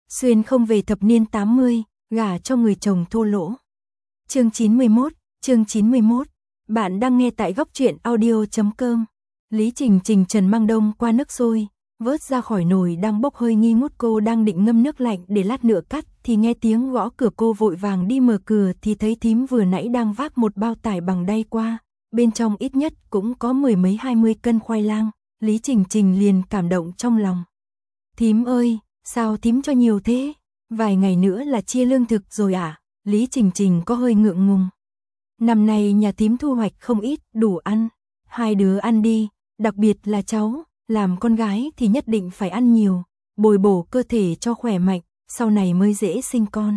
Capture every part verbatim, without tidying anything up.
Xuyên không về thập niên tám mươi, gả cho người chồng thô lỗ. Chương chín mươi mốt, chương chín mươi mốt. Bạn đang nghe tại góc truyện audio chấm com. Lý Trình Trình Trần mang đông qua nước sôi, vớt ra khỏi nồi đang bốc hơi nghi ngút. Cô đang định ngâm nước lạnh để lát nữa cắt thì nghe tiếng gõ cửa. Cô vội vàng đi mở cửa thì thấy thím vừa nãy đang vác một bao tải bằng đay qua, bên trong ít nhất cũng có mười mấy hai mươi cân khoai lang. Lý Trình Trình liền cảm động trong lòng. Thím ơi, sao thím cho nhiều thế? Vài ngày nữa là chia lương thực rồi à? Lý Trình Trình có hơi ngượng ngùng. Năm nay nhà thím thu hoạch không ít, đủ ăn. Hai đứa ăn đi, đặc biệt là cháu, làm con gái thì nhất định phải ăn nhiều, bồi bổ cơ thể cho khỏe mạnh, sau này mới dễ sinh con.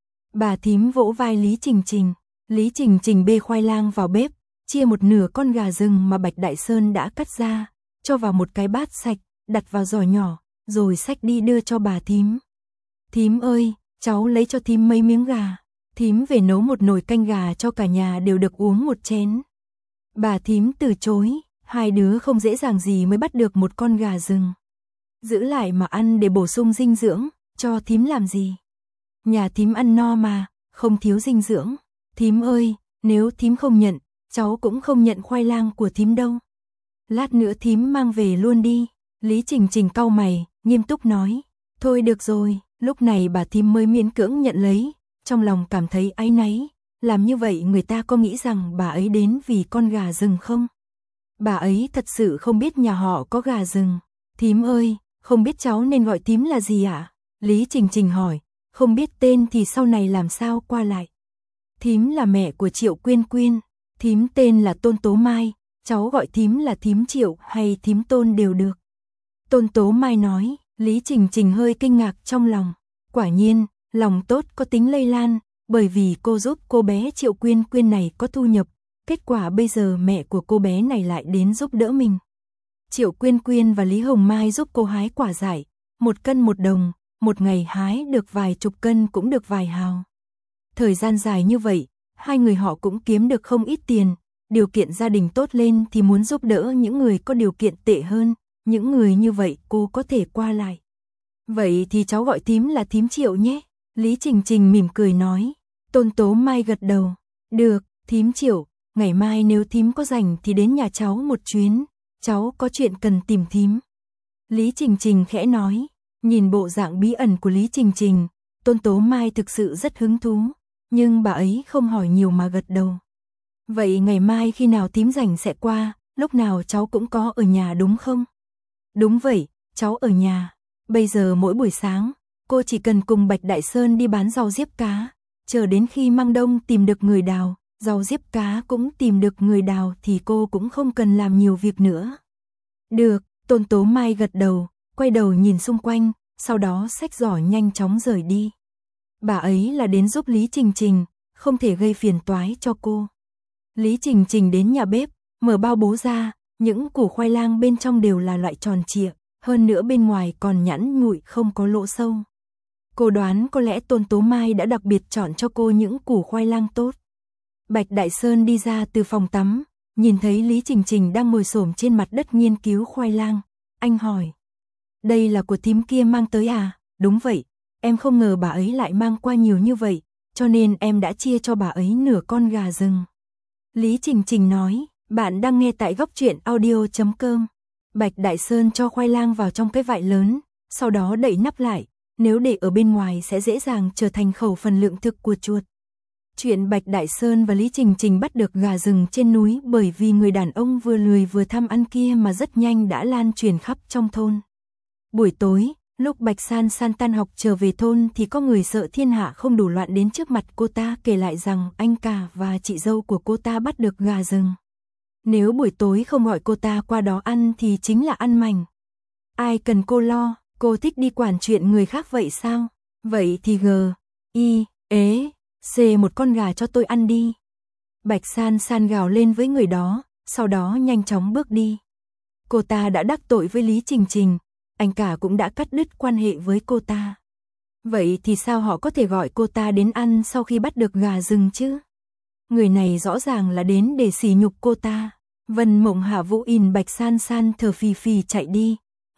Bà thím vỗ vai Lý Trình Trình. Lý Trình Trình bê khoai lang vào bếp, chia một nửa con gà rừng mà Bạch Đại Sơn đã cắt ra, cho vào một cái bát sạch, đặt vào giỏ nhỏ, rồi xách đi đưa cho bà thím. Thím ơi, cháu lấy cho thím mấy miếng gà. Thím về nấu một nồi canh gà cho cả nhà đều được uống một chén. Bà thím từ chối, hai đứa không dễ dàng gì mới bắt được một con gà rừng. Giữ lại mà ăn để bổ sung dinh dưỡng, cho thím làm gì? Nhà thím ăn no mà, không thiếu dinh dưỡng. Thím ơi, nếu thím không nhận, cháu cũng không nhận khoai lang của thím đâu. Lát nữa thím mang về luôn đi. Lý Trình Trình cau mày, nghiêm túc nói. Thôi được rồi, lúc này bà thím mới miễn cưỡng nhận lấy, trong lòng cảm thấy áy náy. Làm như vậy người ta có nghĩ rằng bà ấy đến vì con gà rừng không? Bà ấy thật sự không biết nhà họ có gà rừng. Thím ơi, không biết cháu nên gọi thím là gì ạ? À? Lý Trình Trình hỏi, không biết tên thì sau này làm sao qua lại. Thím là mẹ của Triệu Quyên Quyên, thím tên là Tôn Tố Mai, cháu gọi thím là thím Triệu hay thím Tôn đều được. Tôn Tố Mai nói. Lý Trình Trình hơi kinh ngạc trong lòng. Quả nhiên, lòng tốt có tính lây lan, bởi vì cô giúp cô bé Triệu Quyên Quyên này có thu nhập, kết quả bây giờ mẹ của cô bé này lại đến giúp đỡ mình. Triệu Quyên Quyên và Lý Hồng Mai giúp cô hái quả dại, một cân một đồng, một ngày hái được vài chục cân cũng được vài hào. Thời gian dài như vậy, hai người họ cũng kiếm được không ít tiền, điều kiện gia đình tốt lên thì muốn giúp đỡ những người có điều kiện tệ hơn. Những người như vậy cô có thể qua lại. Vậy thì cháu gọi thím là thím Triệu nhé. Lý Trình Trình mỉm cười nói. Tôn Tố Mai gật đầu. Được, thím Triệu, ngày mai nếu thím có rảnh thì đến nhà cháu một chuyến. Cháu có chuyện cần tìm thím. Lý Trình Trình khẽ nói. Nhìn bộ dạng bí ẩn của Lý Trình Trình, Tôn Tố Mai thực sự rất hứng thú. Nhưng bà ấy không hỏi nhiều mà gật đầu. Vậy ngày mai khi nào thím rảnh sẽ qua, lúc nào cháu cũng có ở nhà đúng không? Đúng vậy, cháu ở nhà. Bây giờ mỗi buổi sáng, cô chỉ cần cùng Bạch Đại Sơn đi bán rau diếp cá. Chờ đến khi Mang Đông tìm được người đào, rau diếp cá cũng tìm được người đào thì cô cũng không cần làm nhiều việc nữa. Được, Tôn Tố Mai gật đầu, quay đầu nhìn xung quanh, sau đó xách giỏ nhanh chóng rời đi. Bà ấy là đến giúp Lý Trình Trình, không thể gây phiền toái cho cô. Lý Trình Trình đến nhà bếp, mở bao bố ra. Những củ khoai lang bên trong đều là loại tròn trịa, hơn nữa bên ngoài còn nhẵn nhụi không có lỗ sâu. Cô đoán có lẽ Tôn Tố Mai đã đặc biệt chọn cho cô những củ khoai lang tốt. Bạch Đại Sơn đi ra từ phòng tắm, nhìn thấy Lý Trình Trình đang ngồi xổm trên mặt đất nghiên cứu khoai lang. Anh hỏi, đây là của thím kia mang tới à? Đúng vậy, em không ngờ bà ấy lại mang qua nhiều như vậy, cho nên em đã chia cho bà ấy nửa con gà rừng. Lý Trình Trình nói. Bạn đang nghe tại góc truyện audio chấm com. Bạch Đại Sơn cho khoai lang vào trong cái vại lớn, sau đó đậy nắp lại, nếu để ở bên ngoài sẽ dễ dàng trở thành khẩu phần lượng thực của chuột. Chuyện Bạch Đại Sơn và Lý Trình Trình bắt được gà rừng trên núi bởi vì người đàn ông vừa lười vừa tham ăn kia mà rất nhanh đã lan truyền khắp trong thôn. Buổi tối, lúc Bạch San San tan học trở về thôn thì có người sợ thiên hạ không đủ loạn đến trước mặt cô ta kể lại rằng anh cả và chị dâu của cô ta bắt được gà rừng. Nếu buổi tối không gọi cô ta qua đó ăn thì chính là ăn mành. Ai cần cô lo, cô thích đi quản chuyện người khác vậy sao? Vậy thì g, i, ế, c một con gà cho tôi ăn đi. Bạch San San gào lên với người đó, sau đó nhanh chóng bước đi. Cô ta đã đắc tội với Lý Trình Trình, anh cả cũng đã cắt đứt quan hệ với cô ta. Vậy thì sao họ có thể gọi cô ta đến ăn sau khi bắt được gà rừng chứ? Người này rõ ràng là đến để sỉ nhục cô ta. Vân Mộng Hạ Vũ nhìn Bạch San San thở phì phì chạy đi,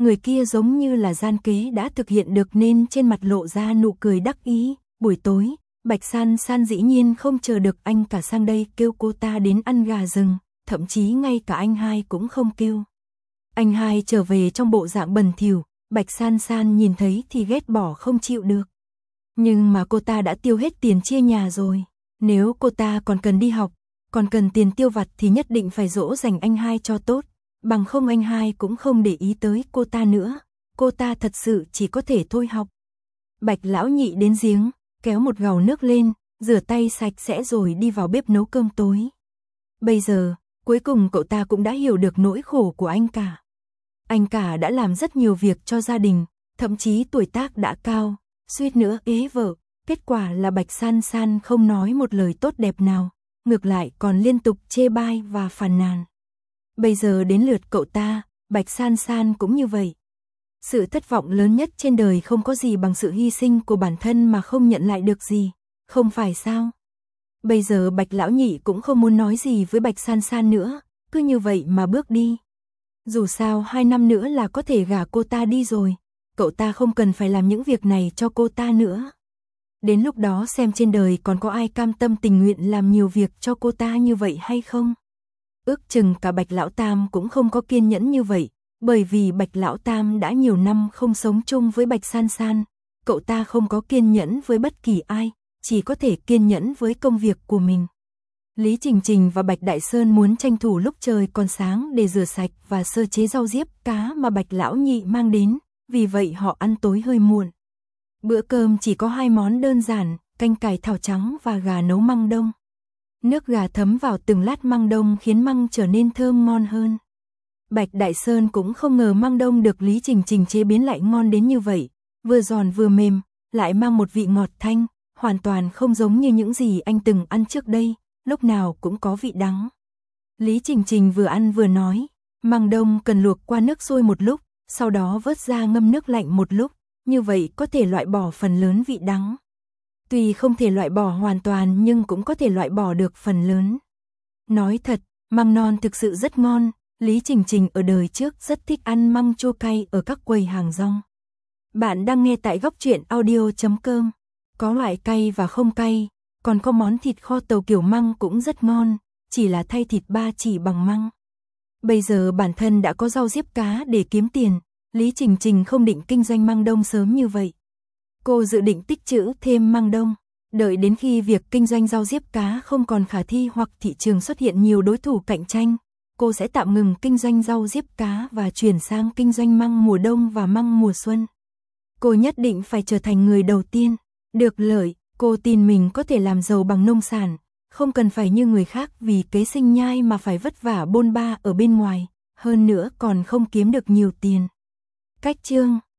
người kia giống như là gian kế đã thực hiện được nên trên mặt lộ ra nụ cười đắc ý. Buổi tối, Bạch San San dĩ nhiên không chờ được anh cả sang đây kêu cô ta đến ăn gà rừng, thậm chí ngay cả anh hai cũng không kêu. Anh hai trở về trong bộ dạng bẩn thỉu, Bạch San San nhìn thấy thì ghét bỏ không chịu được. Nhưng mà cô ta đã tiêu hết tiền chia nhà rồi, nếu cô ta còn cần đi học, còn cần tiền tiêu vặt thì nhất định phải dỗ dành anh hai cho tốt, bằng không anh hai cũng không để ý tới cô ta nữa, cô ta thật sự chỉ có thể thôi học. Bạch lão nhị đến giếng, kéo một gầu nước lên, rửa tay sạch sẽ rồi đi vào bếp nấu cơm tối. Bây giờ, cuối cùng cậu ta cũng đã hiểu được nỗi khổ của anh cả. Anh cả đã làm rất nhiều việc cho gia đình, thậm chí tuổi tác đã cao, suýt nữa ế vợ, kết quả là Bạch San San không nói một lời tốt đẹp nào, ngược lại còn liên tục chê bai và phàn nàn. Bây giờ đến lượt cậu ta, Bạch San San cũng như vậy. Sự thất vọng lớn nhất trên đời không có gì bằng sự hy sinh của bản thân mà không nhận lại được gì, không phải sao? Bây giờ Bạch lão nhị cũng không muốn nói gì với Bạch San San nữa, cứ như vậy mà bước đi. Dù sao hai năm nữa là có thể gả cô ta đi rồi, cậu ta không cần phải làm những việc này cho cô ta nữa. Đến lúc đó xem trên đời còn có ai cam tâm tình nguyện làm nhiều việc cho cô ta như vậy hay không? Ước chừng cả Bạch Lão Tam cũng không có kiên nhẫn như vậy, bởi vì Bạch Lão Tam đã nhiều năm không sống chung với Bạch San San, cậu ta không có kiên nhẫn với bất kỳ ai, chỉ có thể kiên nhẫn với công việc của mình. Lý Trình Trình và Bạch Đại Sơn muốn tranh thủ lúc trời còn sáng để rửa sạch và sơ chế rau diếp cá mà Bạch Lão Nhị mang đến, vì vậy họ ăn tối hơi muộn. Bữa cơm chỉ có hai món đơn giản, canh cải thảo trắng và gà nấu măng đông. Nước gà thấm vào từng lát măng đông khiến măng trở nên thơm ngon hơn. Bạch Đại Sơn cũng không ngờ măng đông được Lý Trình Trình chế biến lại ngon đến như vậy, vừa giòn vừa mềm, lại mang một vị ngọt thanh, hoàn toàn không giống như những gì anh từng ăn trước đây, lúc nào cũng có vị đắng. Lý Trình Trình vừa ăn vừa nói, măng đông cần luộc qua nước sôi một lúc, sau đó vớt ra ngâm nước lạnh một lúc, như vậy có thể loại bỏ phần lớn vị đắng. Tuy không thể loại bỏ hoàn toàn nhưng cũng có thể loại bỏ được phần lớn. Nói thật, măng non thực sự rất ngon, Lý Trình Trình ở đời trước rất thích ăn măng chua cay ở các quầy hàng rong. Bạn đang nghe tại góc truyện audio chấm com. Có loại cay và không cay, còn có món thịt kho tàu kiểu măng cũng rất ngon, chỉ là thay thịt ba chỉ bằng măng. Bây giờ bản thân đã có rau diếp cá để kiếm tiền, Lý Trình Trình không định kinh doanh măng đông sớm như vậy. Cô dự định tích trữ thêm măng đông, đợi đến khi việc kinh doanh rau diếp cá không còn khả thi hoặc thị trường xuất hiện nhiều đối thủ cạnh tranh, cô sẽ tạm ngừng kinh doanh rau diếp cá và chuyển sang kinh doanh măng mùa đông và măng mùa xuân. Cô nhất định phải trở thành người đầu tiên, được lợi, cô tin mình có thể làm giàu bằng nông sản, không cần phải như người khác vì kế sinh nhai mà phải vất vả bôn ba ở bên ngoài, hơn nữa còn không kiếm được nhiều tiền. Cách chương